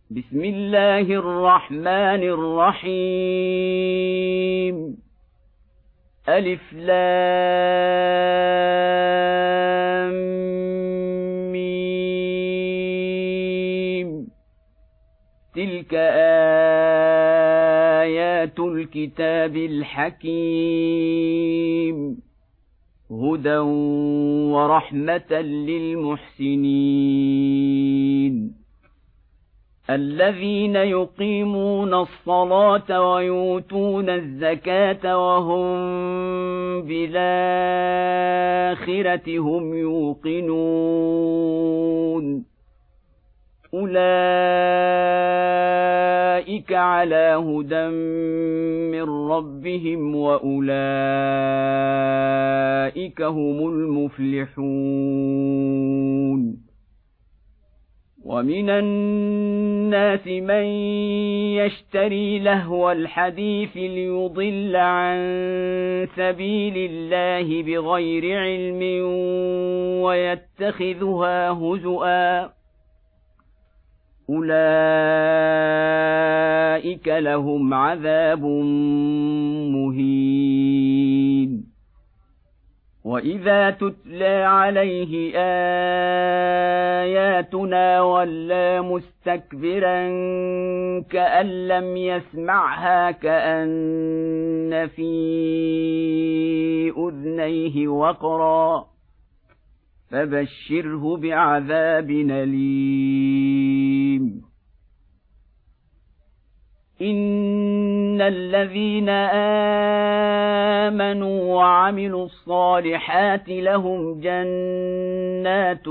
بسم الله الرحمن الرحيم ألف لام ميم تلك آيات الكتاب الحكيم هدى ورحمة للمحسنين الذين يقيمون الصلاة ويؤتون الزكاة وهم بالآخرة هم يوقنون أولئك على هدى من ربهم وأولئك هم المفلحون ومن الناس من يشتري لهو الحديث ليضل عن سبيل الله بغير علم ويتخذها هزؤا أولئك لهم عذاب مهين وإذا تتلى عليه آياتنا ولى مستكبرا كأن لم يسمعها كأن في أذنيه وقرا فبشره بعذاب أليم إن الذين آمنوا وعملوا الصالحات لهم جنات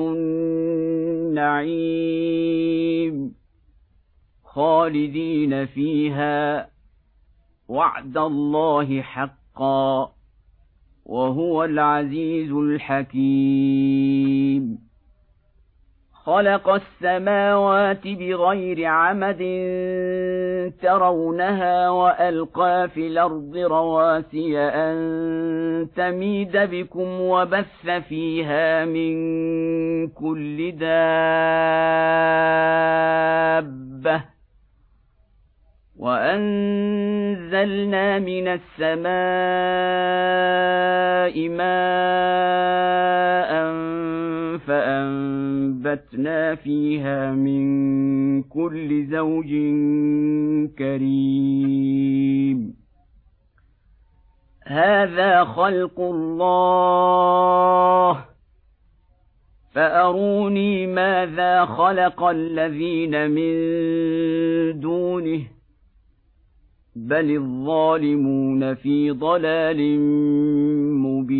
النعيم خالدين فيها وعد الله حقا وهو العزيز الحكيم خلق السماوات بغير عمد ترونها وألقى في الأرض رواسي أن تميد بكم وبث فيها من كل دابة وأنزلنا من السماء ماء فأنبتنا فيها من كل زوج كريم هذا خلق الله فأروني ماذا خلق الذين من دونه بل الظالمون في ضلال مبين